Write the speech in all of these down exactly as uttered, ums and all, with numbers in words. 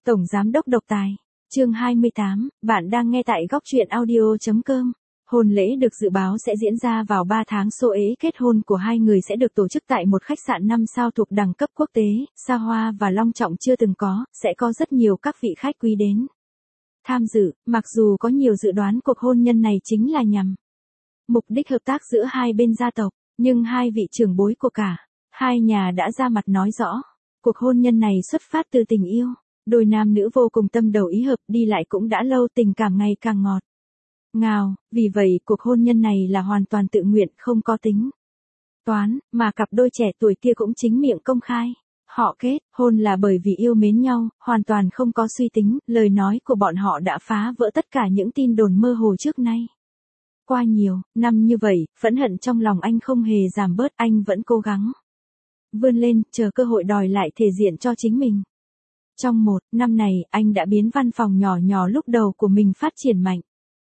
Tổng Giám đốc độc tài. Chương hai mươi tám, bạn đang nghe tại góc truyện audio chấm com. Hôn lễ được dự báo sẽ diễn ra vào ba tháng số ế kết hôn của hai người sẽ được tổ chức tại một khách sạn năm sao thuộc đẳng cấp quốc tế, xa hoa và long trọng chưa từng có, sẽ có rất nhiều các vị khách quý đến tham dự, mặc dù có nhiều dự đoán cuộc hôn nhân này chính là nhằm mục đích hợp tác giữa hai bên gia tộc, nhưng hai vị trưởng bối của cả hai nhà đã ra mặt nói rõ, cuộc hôn nhân này xuất phát từ tình yêu, đôi nam nữ vô cùng tâm đầu ý hợp, đi lại cũng đã lâu, tình cảm ngày càng ngọt ngào, vì vậy cuộc hôn nhân này là hoàn toàn tự nguyện, không có tính toán, mà cặp đôi trẻ tuổi kia cũng chính miệng công khai. Họ kết hôn là bởi vì yêu mến nhau, hoàn toàn không có suy tính, lời nói của bọn họ đã phá vỡ tất cả những tin đồn mơ hồ trước nay. Qua nhiều năm như vậy, phẫn hận trong lòng anh không hề giảm bớt, anh vẫn cố gắng vươn lên, chờ cơ hội đòi lại thể diện cho chính mình. Trong một năm này, anh đã biến văn phòng nhỏ nhỏ lúc đầu của mình phát triển mạnh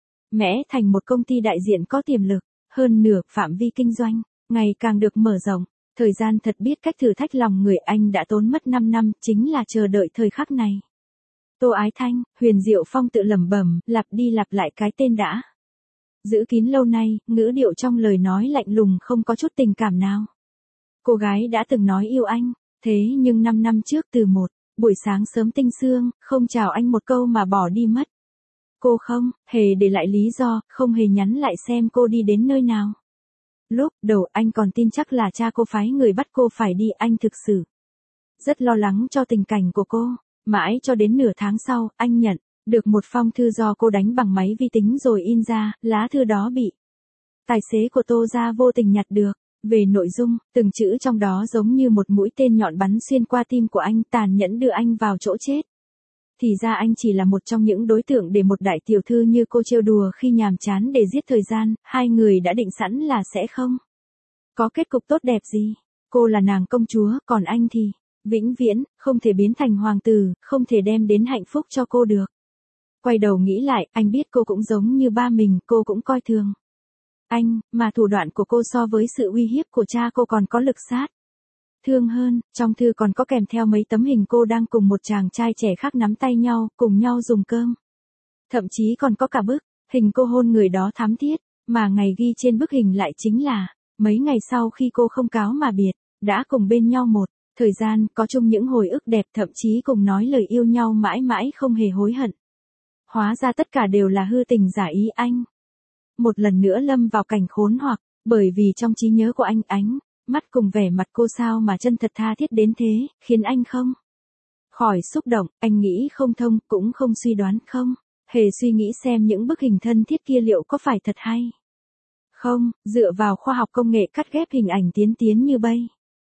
mẽ thành một công ty đại diện có tiềm lực, hơn nửa phạm vi kinh doanh ngày càng được mở rộng. Thời gian thật biết cách thử thách lòng người, anh đã tốn mất năm năm, chính là chờ đợi thời khắc này. Tô Ái Thanh, Huyền Diệu Phong tự lẩm bẩm, lặp đi lặp lại cái tên đã giữ kín lâu nay, ngữ điệu trong lời nói lạnh lùng không có chút tình cảm nào. Cô gái đã từng nói yêu anh, thế nhưng năm năm trước từ một buổi sáng sớm tinh sương, không chào anh một câu mà bỏ đi mất. Cô không hề để lại lý do, không hề nhắn lại xem cô đi đến nơi nào. Lúc đầu anh còn tin chắc là cha cô phái người bắt cô phải đi, anh thực sự rất lo lắng cho tình cảnh của cô. Mãi cho đến nửa tháng sau, anh nhận được một phong thư do cô đánh bằng máy vi tính rồi in ra, lá thư đó bị tài xế của Tô gia vô tình nhặt được. Về nội dung, từng chữ trong đó giống như một mũi tên nhọn bắn xuyên qua tim của anh, tàn nhẫn đưa anh vào chỗ chết. Thì ra anh chỉ là một trong những đối tượng để một đại tiểu thư như cô trêu đùa khi nhàm chán để giết thời gian, hai người đã định sẵn là sẽ không có kết cục tốt đẹp gì. Cô là nàng công chúa, còn anh thì vĩnh viễn không thể biến thành hoàng tử, không thể đem đến hạnh phúc cho cô được. Quay đầu nghĩ lại, anh biết cô cũng giống như ba mình, cô cũng coi thường anh, mà thủ đoạn của cô so với sự uy hiếp của cha cô còn có lực sát thương hơn. Trong thư còn có kèm theo mấy tấm hình cô đang cùng một chàng trai trẻ khác nắm tay nhau, cùng nhau dùng cơm. Thậm chí còn có cả bức hình cô hôn người đó thắm thiết, mà ngày ghi trên bức hình lại chính là mấy ngày sau khi cô không cáo mà biệt, đã cùng bên nhau một thời gian, có chung những hồi ức đẹp, thậm chí cùng nói lời yêu nhau mãi mãi không hề hối hận. Hóa ra tất cả đều là hư tình giả ý. Anh một lần nữa lâm vào cảnh khốn hoặc, bởi vì trong trí nhớ của anh, ánh mắt cùng vẻ mặt cô sao mà chân thật tha thiết đến thế, khiến anh không khỏi xúc động. Anh nghĩ không thông, cũng không suy đoán, không hề suy nghĩ xem những bức hình thân thiết kia liệu có phải thật hay không. Dựa vào khoa học công nghệ cắt ghép hình ảnh tiến tiến như bây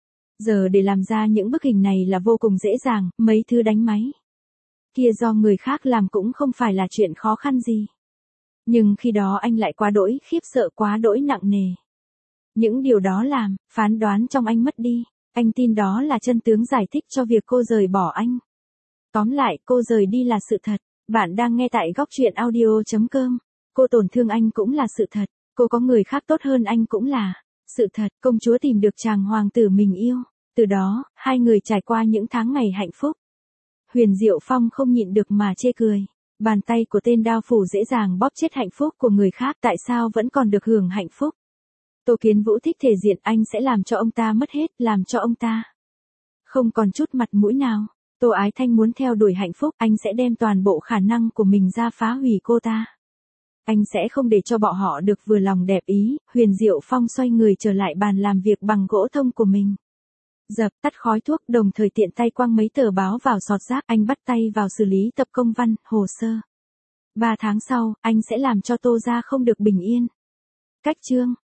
giờ để làm ra những bức hình này là vô cùng dễ dàng, mấy thứ đánh máy kia do người khác làm cũng không phải là chuyện khó khăn gì. Nhưng khi đó anh lại quá đỗi khiếp sợ, quá đỗi nặng nề. Những điều đó làm phán đoán trong anh mất đi. Anh tin đó là chân tướng giải thích cho việc cô rời bỏ anh. Tóm lại, cô rời đi là sự thật. Bạn đang nghe tại góc truyện audio chấm com. Cô tổn thương anh cũng là sự thật. Cô có người khác tốt hơn anh cũng là sự thật. Công chúa tìm được chàng hoàng tử mình yêu. Từ đó, hai người trải qua những tháng ngày hạnh phúc. Huyền Diệu Phong không nhịn được mà chê cười. Bàn tay của tên đao phủ dễ dàng bóp chết hạnh phúc của người khác, tại sao vẫn còn được hưởng hạnh phúc. Tô Kiến Vũ thích thể diện, anh sẽ làm cho ông ta mất hết, làm cho ông ta không còn chút mặt mũi nào. Tô Ái Thanh muốn theo đuổi hạnh phúc, anh sẽ đem toàn bộ khả năng của mình ra phá hủy cô ta. Anh sẽ không để cho bọn họ được vừa lòng đẹp ý. Huyền Diệu Phong xoay người trở lại bàn làm việc bằng gỗ thông của mình. Dập tắt khói thuốc, đồng thời tiện tay quăng mấy tờ báo vào sọt rác, anh bắt tay vào xử lý tập công văn, hồ sơ. Ba tháng sau, anh sẽ làm cho Tô gia không được bình yên. Cách chương